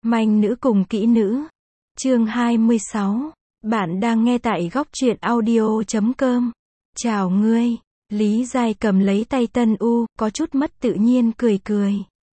Manh nữ cùng kỹ nữ. Chương 26. Bạn đang nghe tại góc truyện audio.com. Chào ngươi. Lý Giai cầm lấy tay Tân U, có chút mất tự nhiên cười cười.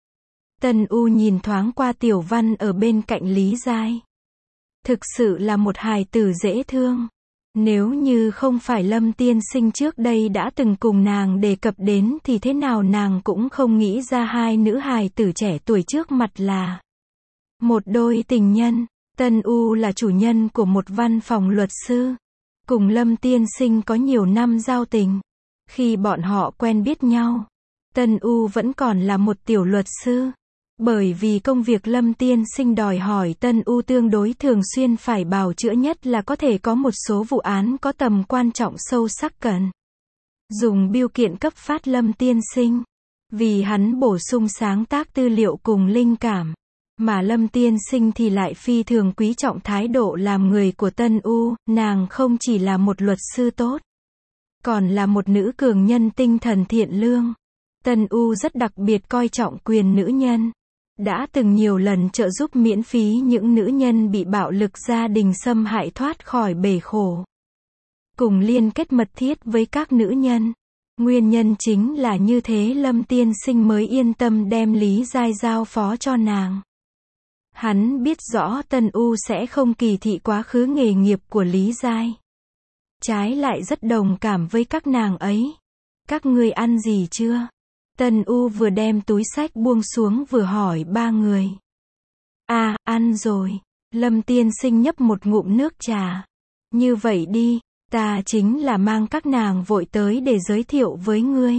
Tân U nhìn thoáng qua Tiểu Văn ở bên cạnh Lý Giai. Thực sự là một hài tử dễ thương. Nếu như không phải Lâm tiên sinh trước đây đã từng cùng nàng đề cập đến thì thế nào nàng cũng không nghĩ ra hai nữ hài tử trẻ tuổi trước mặt là một đôi tình nhân. Tân U là chủ nhân của một văn phòng luật sư. Cùng Lâm tiên sinh có nhiều năm giao tình. Khi bọn họ quen biết nhau, Tân U vẫn còn là một tiểu luật sư. Bởi vì công việc Lâm tiên sinh đòi hỏi Tân U tương đối thường xuyên phải bào chữa, nhất là có thể có một số vụ án có tầm quan trọng sâu sắc cần dùng bưu kiện cấp phát Lâm tiên sinh. Vì hắn bổ sung sáng tác tư liệu cùng linh cảm, mà Lâm tiên sinh thì lại phi thường quý trọng thái độ làm người của Tân U. Nàng không chỉ là một luật sư tốt, còn là một nữ cường nhân tinh thần thiện lương. Tân U rất đặc biệt coi trọng quyền nữ nhân. Đã từng nhiều lần trợ giúp miễn phí những nữ nhân bị bạo lực gia đình xâm hại thoát khỏi bể khổ. Cùng liên kết mật thiết với các nữ nhân. Nguyên nhân chính là như thế Lâm tiên sinh mới yên tâm đem Lý Giai giao phó cho nàng. Hắn biết rõ Tân U sẽ không kỳ thị quá khứ nghề nghiệp của Lý Giai. Trái lại rất đồng cảm với các nàng ấy. Các ngươi ăn gì chưa? Tân U vừa đem túi xách buông xuống vừa hỏi ba người. À, ăn rồi. Lâm tiên sinh nhấp một ngụm nước trà. Như vậy đi, ta chính là mang các nàng vội tới để giới thiệu với ngươi.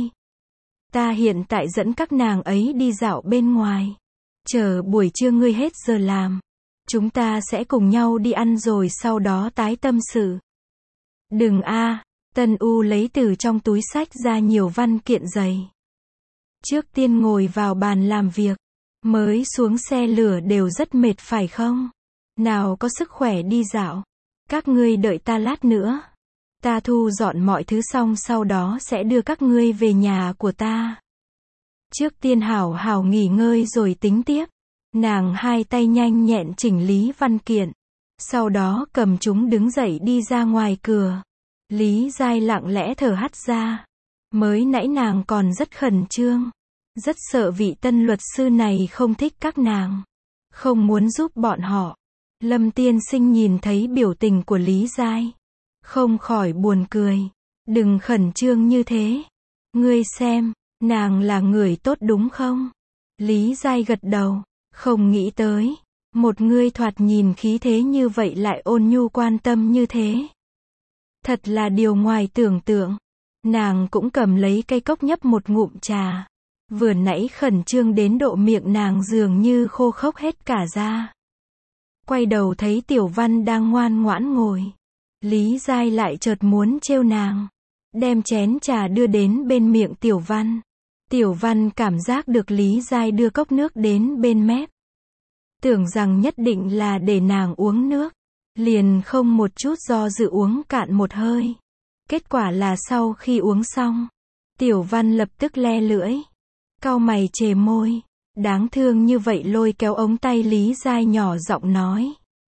Ta hiện tại dẫn các nàng ấy đi dạo bên ngoài. Chờ buổi trưa ngươi hết giờ làm, chúng ta sẽ cùng nhau đi ăn rồi sau đó tái tâm sự. Đừng a. Tân U lấy từ trong túi xách ra nhiều văn kiện dày. Trước tiên ngồi vào bàn làm việc. Mới xuống xe lửa đều rất mệt phải không? Nào có sức khỏe đi dạo. Các ngươi đợi ta lát nữa. Ta thu dọn mọi thứ xong sau đó sẽ đưa các ngươi về nhà của ta. Trước tiên hảo hảo nghỉ ngơi rồi tính tiếp. Nàng hai tay nhanh nhẹn chỉnh lý văn kiện. Sau đó cầm chúng đứng dậy đi ra ngoài cửa. Lý Giai lặng lẽ thở hắt ra. Mới nãy nàng còn rất khẩn trương. Rất sợ vị tân luật sư này không thích các nàng. Không muốn giúp bọn họ. Lâm tiên sinh nhìn thấy biểu tình của Lý Giai. Không khỏi buồn cười. Đừng khẩn trương như thế. Ngươi xem, nàng là người tốt đúng không? Lý Giai gật đầu. Không nghĩ tới. Một người thoạt nhìn khí thế như vậy lại ôn nhu quan tâm như thế. Thật là điều ngoài tưởng tượng. Nàng cũng cầm lấy cây cốc nhấp một ngụm trà. Vừa nãy khẩn trương đến độ miệng nàng dường như khô khốc hết cả ra. Quay đầu thấy Tiểu Văn đang ngoan ngoãn ngồi. Lý Giai lại chợt muốn trêu nàng. Đem chén trà đưa đến bên miệng Tiểu Văn. Tiểu Văn cảm giác được Lý Giai đưa cốc nước đến bên mép. Tưởng rằng nhất định là để nàng uống nước. Liền không một chút do dự uống cạn một hơi. Kết quả là sau khi uống xong, Tiểu Văn lập tức le lưỡi. Cau mày chề môi. Đáng thương như vậy lôi kéo ống tay Lý Giai nhỏ giọng nói.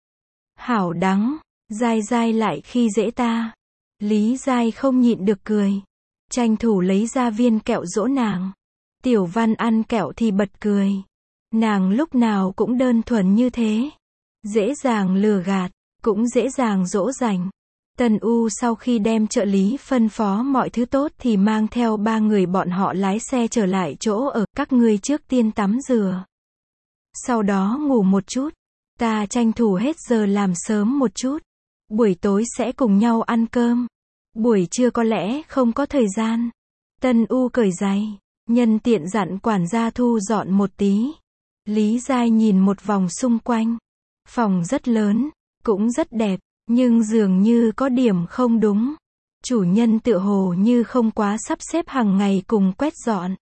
Hảo đắng, Giai Giai lại khi dễ ta. Lý Giai không nhịn được cười. Tranh thủ lấy ra viên kẹo dỗ nàng. Tiểu Văn ăn kẹo thì bật cười. Nàng lúc nào cũng đơn thuần như thế. Dễ dàng lừa gạt, cũng dễ dàng dỗ dành. Tân U sau khi đem trợ lý phân phó mọi thứ tốt thì mang theo ba người bọn họ lái xe trở lại chỗ ở. Các ngươi trước tiên tắm rửa. Sau đó ngủ một chút. Ta tranh thủ hết giờ làm sớm một chút. Buổi tối sẽ cùng nhau ăn cơm. Buổi trưa có lẽ không có thời gian. Tân U cởi giày. Nhân tiện dặn quản gia thu dọn một tí. Lý Giai nhìn một vòng xung quanh. Phòng rất lớn, cũng rất đẹp. Nhưng dường như có điểm không đúng. Chủ nhân tựa hồ như không quá sắp xếp hàng ngày cùng quét dọn.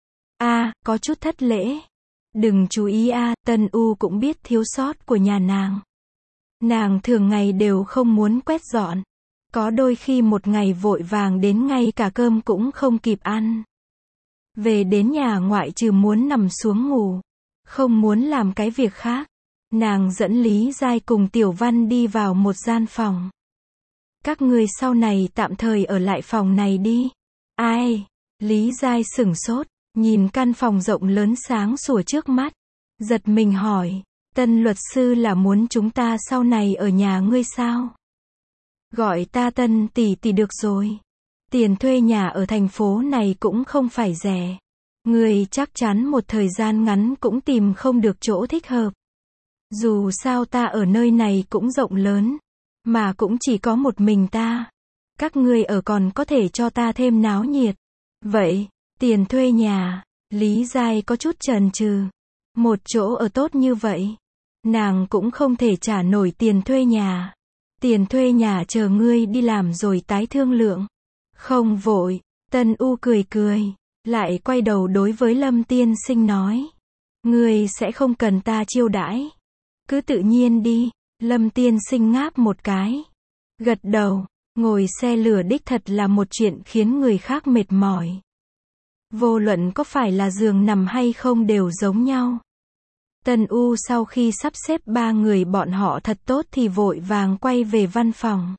À, có chút thất lễ. Đừng chú ý à, Tân U cũng biết thiếu sót của nhà nàng. Nàng thường ngày đều không muốn quét dọn. Có đôi khi một ngày vội vàng đến ngay cả cơm cũng không kịp ăn. Về đến nhà ngoại trừ muốn nằm xuống ngủ. Không muốn làm cái việc khác. Nàng dẫn Lý Giai cùng Tiểu Văn đi vào một gian phòng. Các ngươi sau này tạm thời ở lại phòng này đi. Ai? Lý Giai sửng sốt, nhìn căn phòng rộng lớn sáng sủa trước mắt. Giật mình hỏi, Tân luật sư là muốn chúng ta sau này ở nhà ngươi sao? Gọi ta Tân tỷ tỷ được rồi. Tiền thuê nhà ở thành phố này cũng không phải rẻ. Ngươi chắc chắn một thời gian ngắn cũng tìm không được chỗ thích hợp. Dù sao ta ở nơi này cũng rộng lớn, mà cũng chỉ có một mình ta. Các ngươi ở còn có thể cho ta thêm náo nhiệt. Vậy, tiền thuê nhà, Lý Giai có chút chần chừ. Một chỗ ở tốt như vậy, nàng cũng không thể trả nổi tiền thuê nhà. Tiền thuê nhà chờ ngươi đi làm rồi tái thương lượng. Không vội, Tân U cười cười, lại quay đầu đối với Lâm tiên sinh nói. Ngươi sẽ không cần ta chiêu đãi. Cứ tự nhiên đi. Lâm tiên sinh ngáp một cái. Gật đầu, ngồi xe lửa đích thật là một chuyện khiến người khác mệt mỏi. Vô luận có phải là giường nằm hay không đều giống nhau. Tân U sau khi sắp xếp ba người bọn họ thật tốt thì vội vàng quay về văn phòng.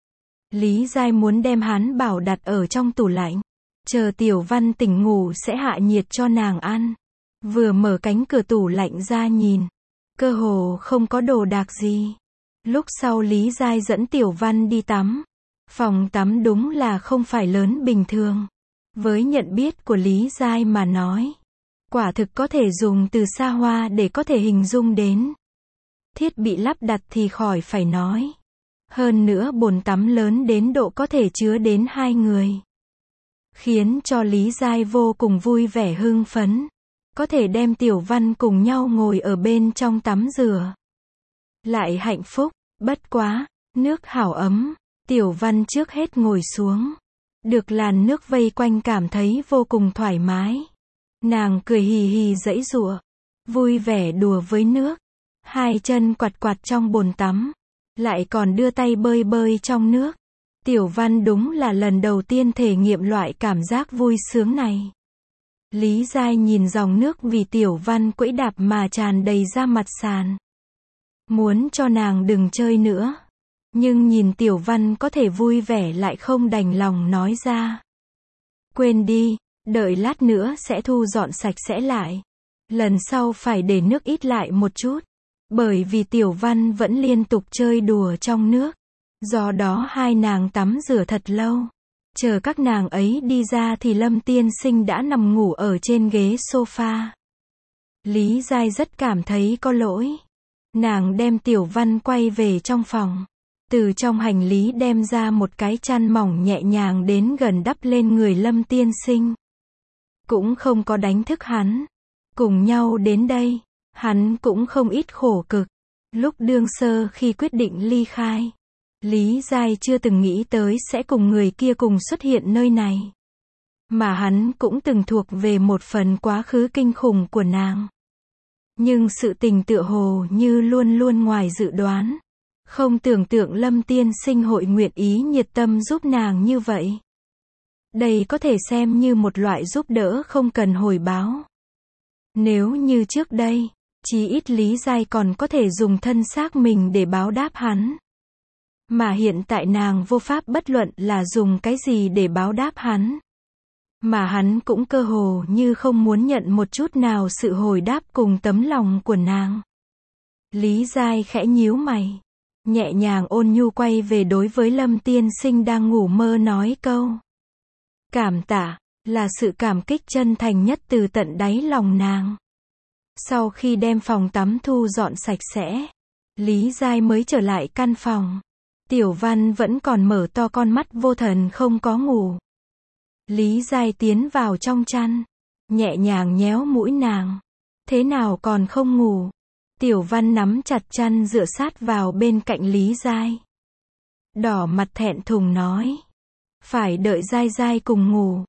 Lý Giai muốn đem hán bảo đặt ở trong tủ lạnh. Chờ Tiểu Văn tỉnh ngủ sẽ hạ nhiệt cho nàng ăn. Vừa mở cánh cửa tủ lạnh ra nhìn. Cơ hồ không có đồ đạc gì. Lúc sau Lý Giai dẫn Tiểu Văn đi tắm. Phòng tắm đúng là không phải lớn bình thường. Với nhận biết của Lý Giai mà nói, quả thực có thể dùng từ xa hoa để có thể hình dung đến. Thiết bị lắp đặt thì khỏi phải nói. Hơn nữa bồn tắm lớn đến độ có thể chứa đến 2 người. Khiến cho Lý Giai vô cùng vui vẻ hưng phấn. Có thể đem Tiểu Văn cùng nhau ngồi ở bên trong tắm rửa. Lại hạnh phúc, bất quá, nước hảo ấm. Tiểu Văn trước hết ngồi xuống. Được làn nước vây quanh cảm thấy vô cùng thoải mái. Nàng cười hì hì giãy giụa, vui vẻ đùa với nước. Hai chân quạt quạt trong bồn tắm. Lại còn đưa tay bơi bơi trong nước. Tiểu Văn đúng là lần đầu tiên thể nghiệm loại cảm giác vui sướng này. Lý Giai nhìn dòng nước vì Tiểu Văn quẫy đạp mà tràn đầy ra mặt sàn. Muốn cho nàng đừng chơi nữa. Nhưng nhìn Tiểu Văn có thể vui vẻ lại không đành lòng nói ra. Quên đi, đợi lát nữa sẽ thu dọn sạch sẽ lại. Lần sau phải để nước ít lại một chút. Bởi vì Tiểu Văn vẫn liên tục chơi đùa trong nước. Do đó hai nàng tắm rửa thật lâu. Chờ các nàng ấy đi ra thì Lâm tiên sinh đã nằm ngủ ở trên ghế sofa. Lý Giai rất cảm thấy có lỗi. Nàng đem Tiểu Văn quay về trong phòng. Từ trong hành lý đem ra một cái chăn mỏng nhẹ nhàng đến gần đắp lên người Lâm tiên sinh. Cũng không có đánh thức hắn. Cùng nhau đến đây, hắn cũng không ít khổ cực. Lúc đương sơ khi quyết định ly khai, Lý Giai chưa từng nghĩ tới sẽ cùng người kia cùng xuất hiện nơi này. Mà hắn cũng từng thuộc về một phần quá khứ kinh khủng của nàng. Nhưng sự tình tựa hồ như luôn luôn ngoài dự đoán. Không tưởng tượng Lâm tiên sinh hội nguyện ý nhiệt tâm giúp nàng như vậy. Đây có thể xem như một loại giúp đỡ không cần hồi báo. Nếu như trước đây, chí ít Lý Giai còn có thể dùng thân xác mình để báo đáp hắn. Mà hiện tại nàng vô pháp bất luận là dùng cái gì để báo đáp hắn. Mà hắn cũng cơ hồ như không muốn nhận một chút nào sự hồi đáp cùng tấm lòng của nàng. Lý Giai khẽ nhíu mày. Nhẹ nhàng ôn nhu quay về đối với Lâm tiên sinh đang ngủ mơ nói câu. Cảm tạ, là sự cảm kích chân thành nhất từ tận đáy lòng nàng. Sau khi đem phòng tắm thu dọn sạch sẽ, Lý Giai mới trở lại căn phòng. Tiểu Văn vẫn còn mở to con mắt vô thần không có ngủ. Lý Giai tiến vào trong chăn, nhẹ nhàng nhéo mũi nàng. Thế nào còn không ngủ? Tiểu Văn nắm chặt chăn dựa sát vào bên cạnh Lý Giai. Đỏ mặt thẹn thùng nói. Phải đợi Giai Giai cùng ngủ.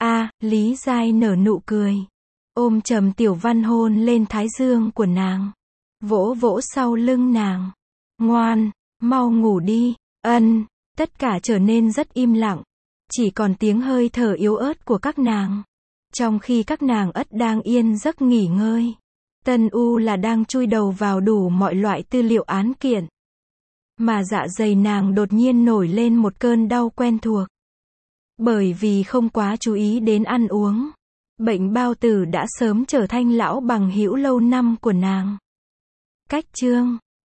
Lý Giai nở nụ cười. Ôm chầm Tiểu Văn hôn lên thái dương của nàng. Vỗ vỗ sau lưng nàng. Ngoan, mau ngủ đi. Tất cả trở nên rất im lặng. Chỉ còn tiếng hơi thở yếu ớt của các nàng. Trong khi các nàng ất đang yên giấc nghỉ ngơi. Tân U là đang chui đầu vào đủ mọi loại tư liệu án kiện. Mà dạ dày nàng đột nhiên nổi lên một cơn đau quen thuộc. Bởi vì không quá chú ý đến ăn uống. Bệnh bao tử đã sớm trở thành lão bằng hữu lâu năm của nàng. Cách chương